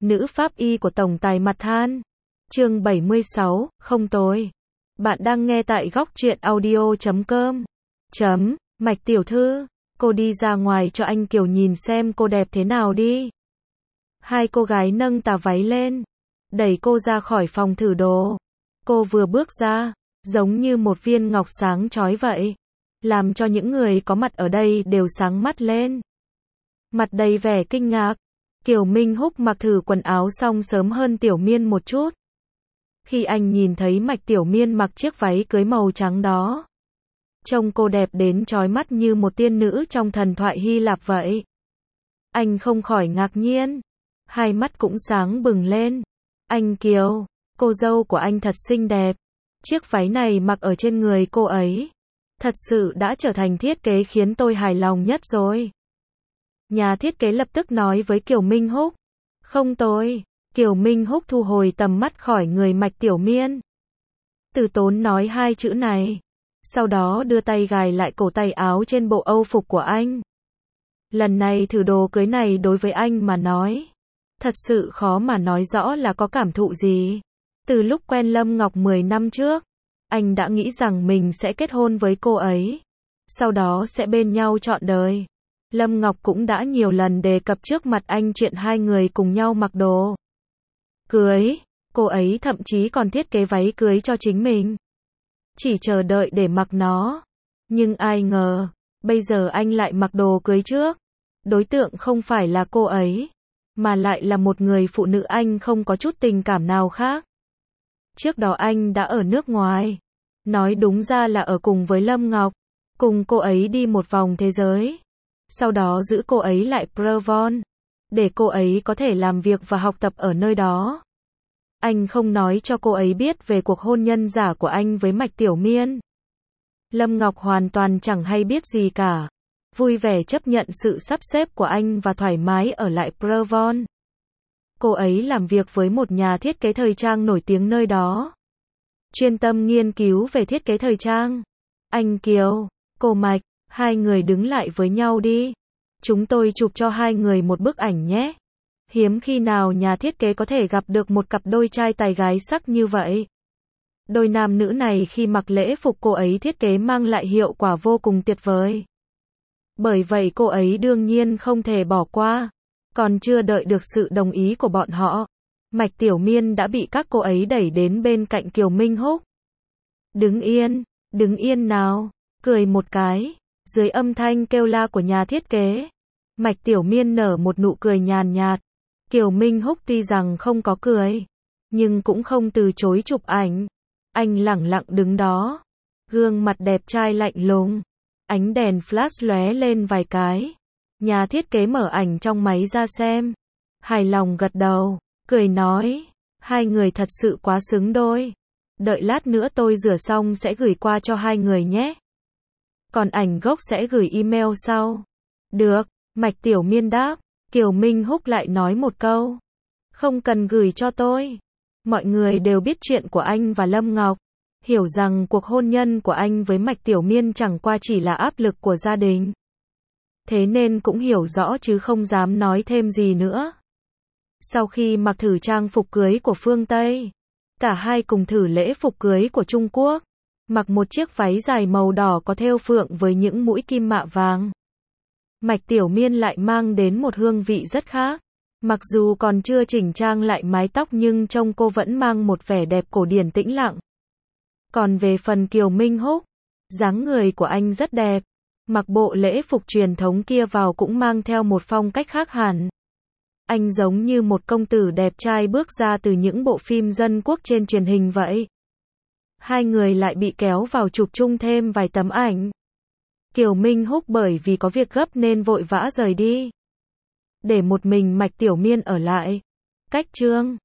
nữ pháp y của tổng tài mặt than. Chương 76, không tồi. Bạn đang nghe tại góc truyện audio.com. Mạch tiểu thư, cô đi ra ngoài cho anh Kiều nhìn xem cô đẹp thế nào đi. Hai cô gái nâng tà váy lên, đẩy cô ra khỏi phòng thử đồ. Cô vừa bước ra, giống như một viên ngọc sáng chói vậy, làm cho những người có mặt ở đây đều sáng mắt lên. Mặt đầy vẻ kinh ngạc, Kiều Minh Húc mặc thử quần áo xong sớm hơn Tiểu Miên một chút. Khi anh nhìn thấy Mạch Tiểu Miên mặc chiếc váy cưới màu trắng đó, trông cô đẹp đến chói mắt như một tiên nữ trong thần thoại Hy Lạp vậy. Anh không khỏi ngạc nhiên, hai mắt cũng sáng bừng lên. Anh Kiều, cô dâu của anh thật xinh đẹp. Chiếc váy này mặc ở trên người cô ấy, thật sự đã trở thành thiết kế khiến tôi hài lòng nhất rồi. Nhà thiết kế lập tức nói với Kiều Minh Húc. Không tồi. Kiều Minh Húc thu hồi tầm mắt khỏi người Mạch Tiểu Miên. Từ tốn nói hai chữ này, sau đó đưa tay gài lại cổ tay áo trên bộ âu phục của anh. Lần này thử đồ cưới này đối với anh mà nói, thật sự khó mà nói rõ là có cảm thụ gì. Từ lúc quen Lâm Ngọc 10 năm trước, anh đã nghĩ rằng mình sẽ kết hôn với cô ấy, sau đó sẽ bên nhau trọn đời. Lâm Ngọc cũng đã nhiều lần đề cập trước mặt anh chuyện hai người cùng nhau mặc đồ cưới, cô ấy thậm chí còn thiết kế váy cưới cho chính mình, chỉ chờ đợi để mặc nó. Nhưng ai ngờ, bây giờ anh lại mặc đồ cưới trước. Đối tượng không phải là cô ấy, mà lại là một người phụ nữ anh không có chút tình cảm nào khác. Trước đó anh đã ở nước ngoài, nói đúng ra là ở cùng với Lâm Ngọc, cùng cô ấy đi một vòng thế giới. Sau đó giữ cô ấy lại Provence, để cô ấy có thể làm việc và học tập ở nơi đó. Anh không nói cho cô ấy biết về cuộc hôn nhân giả của anh với Mạch Tiểu Miên. Lâm Ngọc hoàn toàn chẳng hay biết gì cả, vui vẻ chấp nhận sự sắp xếp của anh và thoải mái ở lại Provence. Cô ấy làm việc với một nhà thiết kế thời trang nổi tiếng nơi đó, chuyên tâm nghiên cứu về thiết kế thời trang. Anh Kiều, cô Mạch, hai người đứng lại với nhau đi. Chúng tôi chụp cho hai người một bức ảnh nhé. Hiếm khi nào nhà thiết kế có thể gặp được một cặp đôi trai tài gái sắc như vậy. Đôi nam nữ này khi mặc lễ phục cô ấy thiết kế mang lại hiệu quả vô cùng tuyệt vời. Bởi vậy cô ấy đương nhiên không thể bỏ qua. Còn chưa đợi được sự đồng ý của bọn họ, Mạch Tiểu Miên đã bị các cô ấy đẩy đến bên cạnh Kiều Minh Húc. Đứng yên nào, cười một cái. Dưới âm thanh kêu la của nhà thiết kế, Mạch Tiểu Miên nở một nụ cười nhàn nhạt. Kiều Minh Húc tuy rằng không có cười, nhưng cũng không từ chối chụp ảnh. Anh lẳng lặng đứng đó, gương mặt đẹp trai lạnh lùng. Ánh đèn flash lóe lên vài cái. Nhà thiết kế mở ảnh trong máy ra xem, hài lòng gật đầu, cười nói, hai người thật sự quá xứng đôi. Đợi lát nữa tôi rửa xong sẽ gửi qua cho hai người nhé. Còn ảnh gốc sẽ gửi email sau. Được, Mạch Tiểu Miên đáp. Kiều Minh Húc lại nói một câu, không cần gửi cho tôi. Mọi người đều biết chuyện của anh và Lâm Ngọc, hiểu rằng cuộc hôn nhân của anh với Mạch Tiểu Miên chẳng qua chỉ là áp lực của gia đình. Thế nên cũng hiểu rõ chứ không dám nói thêm gì nữa. Sau khi mặc thử trang phục cưới của phương Tây, cả hai cùng thử lễ phục cưới của Trung Quốc. Mặc một chiếc váy dài màu đỏ có thêu phượng với những mũi kim mạ vàng. Mạch Tiểu Miên lại mang đến một hương vị rất khác. Mặc dù còn chưa chỉnh trang lại mái tóc nhưng trông cô vẫn mang một vẻ đẹp cổ điển tĩnh lặng. Còn về phần Kiều Minh Húc, dáng người của anh rất đẹp. Mặc bộ lễ phục truyền thống kia vào cũng mang theo một phong cách khác hẳn. Anh giống như một công tử đẹp trai bước ra từ những bộ phim dân quốc trên truyền hình vậy. Hai người lại bị kéo vào chụp chung thêm vài tấm ảnh. Kiều Minh Húc bởi vì có việc gấp nên vội vã rời đi, để một mình Mạch Tiểu Miên ở lại. Cách chương